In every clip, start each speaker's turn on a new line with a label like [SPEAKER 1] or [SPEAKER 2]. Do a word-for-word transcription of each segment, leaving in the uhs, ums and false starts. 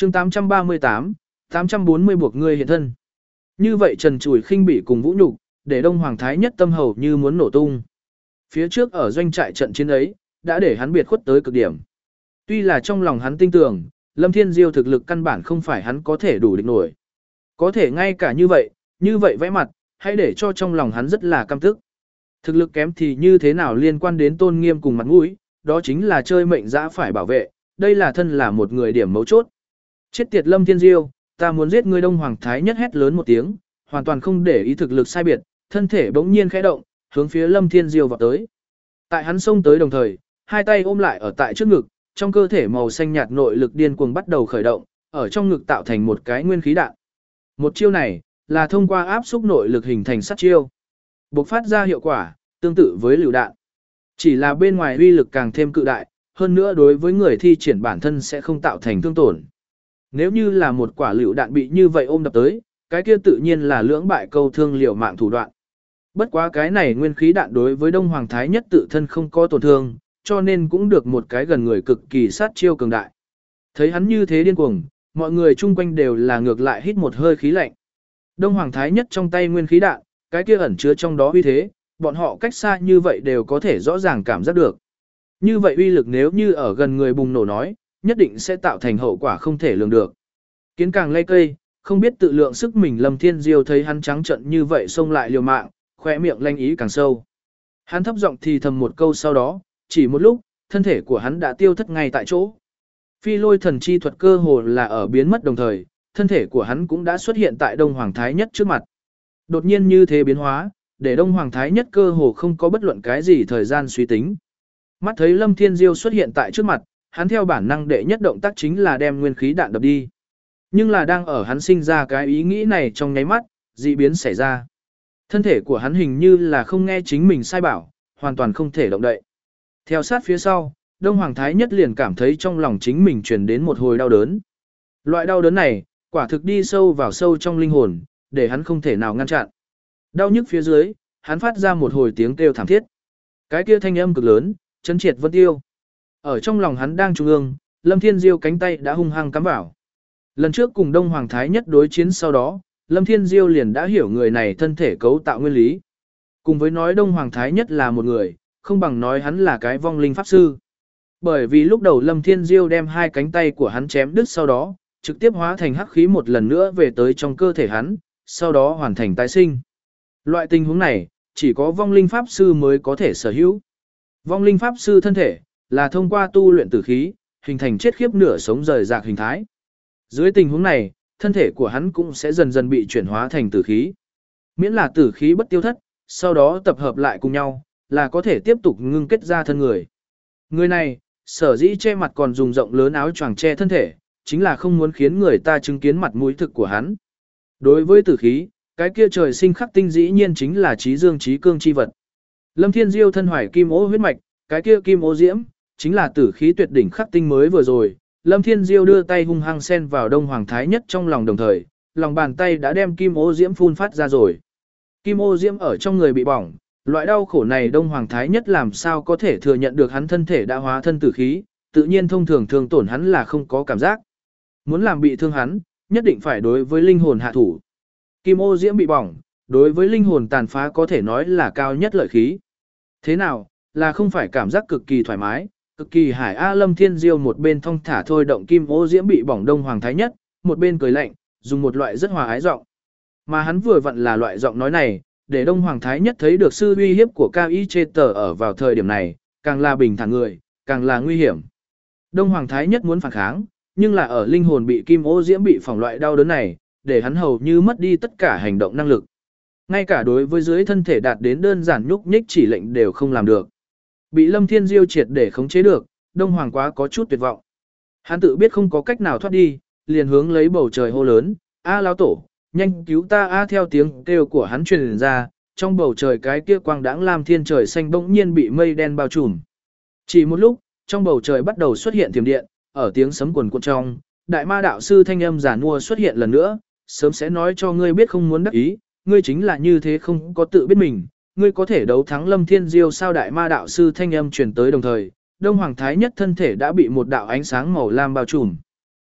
[SPEAKER 1] chương tám trăm ba mươi tám, tám trăm bốn mươi buộc ngươi hiện thân. Như vậy trần trùi khinh bỉ cùng vũ nhục, để Đông Hoàng Thái Nhất tâm hầu như muốn nổ tung. Phía trước ở doanh trại trận chiến ấy, đã để hắn biệt khuất tới cực điểm. Tuy là trong lòng hắn tin tưởng, Lâm Thiên Diêu thực lực căn bản không phải hắn có thể đủ địch nổi. Có thể ngay cả như vậy, như vậy vẽ mặt, hãy để cho trong lòng hắn rất là căm tức. Thực lực kém thì như thế nào liên quan đến tôn nghiêm cùng mặt mũi, đó chính là chơi mệnh dã phải bảo vệ, đây là thân là một người điểm mấu chốt. Chết tiệt Lâm Thiên Diêu, ta muốn giết ngươi. Đông Hoàng Thái Nhất hét lớn một tiếng, hoàn toàn không để ý thực lực sai biệt, thân thể bỗng nhiên khẽ động, hướng phía Lâm Thiên Diêu vọt tới. Tại hắn xông tới đồng thời, hai tay ôm lại ở tại trước ngực, trong cơ thể màu xanh nhạt nội lực điên cuồng bắt đầu khởi động, ở trong ngực tạo thành một cái nguyên khí đạn. Một chiêu này là thông qua áp xúc nội lực hình thành sát chiêu, bộc phát ra hiệu quả tương tự với lựu đạn. Chỉ là bên ngoài uy lực càng thêm cự đại, hơn nữa đối với người thi triển bản thân sẽ không tạo thành thương tổn. Nếu như là một quả lựu đạn bị như vậy ôm đập tới, cái kia tự nhiên là lưỡng bại câu thương liều mạng thủ đoạn. Bất quá cái này nguyên khí đạn đối với Đông Hoàng Thái Nhất tự thân không có tổn thương, cho nên cũng được một cái gần người cực kỳ sát chiêu cường đại. Thấy hắn như thế điên cuồng, mọi người chung quanh đều là ngược lại hít một hơi khí lạnh. Đông Hoàng Thái Nhất trong tay nguyên khí đạn, cái kia ẩn chứa trong đó uy thế, bọn họ cách xa như vậy đều có thể rõ ràng cảm giác được. Như vậy uy lực nếu như ở gần người bùng nổ nói, nhất định sẽ tạo thành hậu quả không thể lường được. Kiến càng lây cây, không biết tự lượng sức mình. Lâm Thiên Diêu thấy hắn trắng trận như vậy xông lại liều mạng, khóe miệng lanh ý càng sâu. Hắn thấp giọng thì thầm một câu, sau đó, chỉ một lúc, thân thể của hắn đã tiêu thất ngay tại chỗ. Phi lôi thần chi thuật cơ hồ là ở biến mất đồng thời, thân thể của hắn cũng đã xuất hiện tại Đông Hoàng Thái Nhất trước mặt. Đột nhiên như thế biến hóa, để Đông Hoàng Thái Nhất cơ hồ không có bất luận cái gì thời gian suy tính. Mắt thấy Lâm Thiên Diêu xuất hiện tại trước mặt, hắn theo bản năng đệ nhất động tác chính là đem nguyên khí đạn đập đi. Nhưng là đang ở hắn sinh ra cái ý nghĩ này trong nháy mắt, dị biến xảy ra. Thân thể của hắn hình như là không nghe chính mình sai bảo, hoàn toàn không thể động đậy. Theo sát phía sau, Đông Hoàng Thái Nhất liền cảm thấy trong lòng chính mình truyền đến một hồi đau đớn. Loại đau đớn này, quả thực đi sâu vào sâu trong linh hồn, để hắn không thể nào ngăn chặn. Đau nhức phía dưới, hắn phát ra một hồi tiếng kêu thảm thiết. Cái kia thanh âm cực lớn, chấn triệt vân tiêu. Ở trong lòng hắn đang trung ương, Lâm Thiên Diêu cánh tay đã hung hăng cắm vào. Lần trước cùng Đông Hoàng Thái Nhất đối chiến sau đó, Lâm Thiên Diêu liền đã hiểu người này thân thể cấu tạo nguyên lý. Cùng với nói Đông Hoàng Thái Nhất là một người, không bằng nói hắn là cái vong linh pháp sư. Bởi vì lúc đầu Lâm Thiên Diêu đem hai cánh tay của hắn chém đứt sau đó, trực tiếp hóa thành hắc khí một lần nữa về tới trong cơ thể hắn, sau đó hoàn thành tái sinh. Loại tình huống này, chỉ có vong linh pháp sư mới có thể sở hữu. Vong linh pháp sư thân thể, là thông qua tu luyện tử khí, hình thành chết khiếp nửa sống rời rạc hình thái. Dưới tình huống này, thân thể của hắn cũng sẽ dần dần bị chuyển hóa thành tử khí. Miễn là tử khí bất tiêu thất, sau đó tập hợp lại cùng nhau, là có thể tiếp tục ngưng kết ra thân người. Người này, sở dĩ che mặt còn dùng rộng lớn áo choàng che thân thể, chính là không muốn khiến người ta chứng kiến mặt mũi thực của hắn. Đối với tử khí, cái kia trời sinh khắc tinh dĩ nhiên chính là trí dương trí cương chi vật. Lâm Thiên Diêu thân hoài kim ô huyết mạch, cái kia kim ô diễm, chính là tử khí tuyệt đỉnh khắc tinh mới vừa rồi. Lâm Thiên Diêu đưa tay hung hăng xen vào Đông Hoàng Thái Nhất trong lòng đồng thời, lòng bàn tay đã đem kim ô diễm phun phát ra rồi. Kim ô diễm ở trong người bị bỏng, loại đau khổ này Đông Hoàng Thái Nhất làm sao có thể thừa nhận được hắn thân thể đã hóa thân tử khí, tự nhiên thông thường thương tổn hắn là không có cảm giác. Muốn làm bị thương hắn, nhất định phải đối với linh hồn hạ thủ. Kim ô diễm bị bỏng, đối với linh hồn tàn phá có thể nói là cao nhất lợi khí. Thế nào, là không phải cảm giác cực kỳ thoải mái, cực kỳ hải a. Lâm Thiên Diêu một bên thong thả thôi động kim ô diễm bị bỏng Đông Hoàng Thái Nhất, một bên cười lạnh, dùng một loại rất hòa ái giọng. Mà hắn vừa vặn là loại giọng nói này, để Đông Hoàng Thái Nhất thấy được sự uy hiếp của Cao Y Chê Tờ ở vào thời điểm này, càng là bình thản người, càng là nguy hiểm. Đông Hoàng Thái Nhất muốn phản kháng, nhưng là ở linh hồn bị kim ô diễm bị phỏng loại đau đớn này, để hắn hầu như mất đi tất cả hành động năng lực. Ngay cả đối với dưới thân thể đạt đến đơn giản nhúc nhích chỉ lệnh đều không làm được. Bị Lâm Thiên Diêu triệt để khống chế được, Đông Hoàng quá có chút tuyệt vọng. Hắn tự biết không có cách nào thoát đi, liền hướng lấy bầu trời hô lớn, "A lão tổ, nhanh cứu ta a!" Theo tiếng kêu của hắn truyền ra, trong bầu trời cái kia quang đãng lam thiên trời xanh bỗng nhiên bị mây đen bao trùm. Chỉ một lúc, trong bầu trời bắt đầu xuất hiện thiểm điện, ở tiếng sấm quần cuộn trong, đại ma đạo sư thanh âm giản mua xuất hiện lần nữa, "Sớm sẽ nói cho ngươi biết không muốn đắc ý, ngươi chính là như thế không có tự biết mình, ngươi có thể đấu thắng Lâm Thiên Diêu sao?" Đại ma đạo sư thanh âm truyền tới đồng thời, Đông Hoàng Thái Nhất thân thể đã bị một đạo ánh sáng màu lam bao trùm.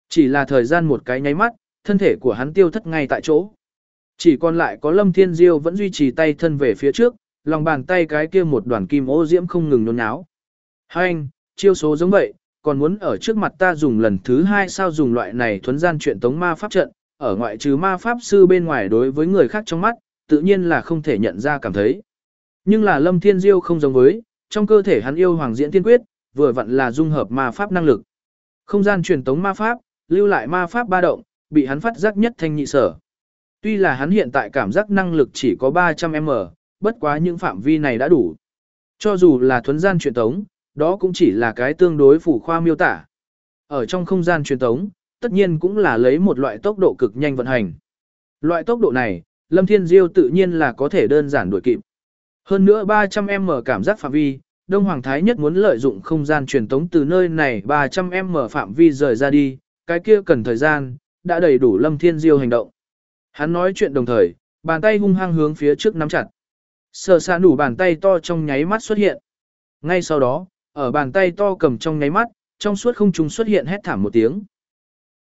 [SPEAKER 1] Chỉ là thời gian một cái nháy mắt, thân thể của hắn tiêu thất ngay tại chỗ. Chỉ còn lại có Lâm Thiên Diêu vẫn duy trì tay thân về phía trước, lòng bàn tay cái kia một đoàn kim ô diễm không ngừng nhốn nháo. Hai anh, chiêu số giống vậy, còn muốn ở trước mặt ta dùng lần thứ hai sao dùng loại này thuấn gian chuyện tống ma pháp trận, ở ngoại trừ ma pháp sư bên ngoài đối với người khác trong mắt, tự nhiên là không thể nhận ra cảm thấy. Nhưng là Lâm Thiên Diêu không giống với, trong cơ thể hắn yêu hoàng diễn tiên quyết, vừa vặn là dung hợp ma pháp năng lực. Không gian truyền tống ma pháp, lưu lại ma pháp ba động, bị hắn phát giác nhất thanh nhị sở. Tuy là hắn hiện tại cảm giác năng lực chỉ có ba trăm m, bất quá những phạm vi này đã đủ. Cho dù là thuấn gian truyền tống, đó cũng chỉ là cái tương đối phủ khoa miêu tả. Ở trong không gian truyền tống, tất nhiên cũng là lấy một loại tốc độ cực nhanh vận hành. Loại tốc độ này, Lâm Thiên Diêu tự nhiên là có thể đơn giản đuổi kịp. Hơn nữa ba trăm m cảm giác phạm vi, Đông Hoàng Thái nhất muốn lợi dụng không gian truyền tống từ nơi này ba trăm m phạm vi rời ra đi, cái kia cần thời gian, đã đầy đủ Lâm Thiên Diêu hành động. Hắn nói chuyện đồng thời, bàn tay hung hăng hướng phía trước nắm chặt. Sở Sạ Nủ bàn tay to trong nháy mắt xuất hiện. Ngay sau đó, ở bàn tay to cầm trong nháy mắt, trong suốt không trung xuất hiện hét thảm một tiếng.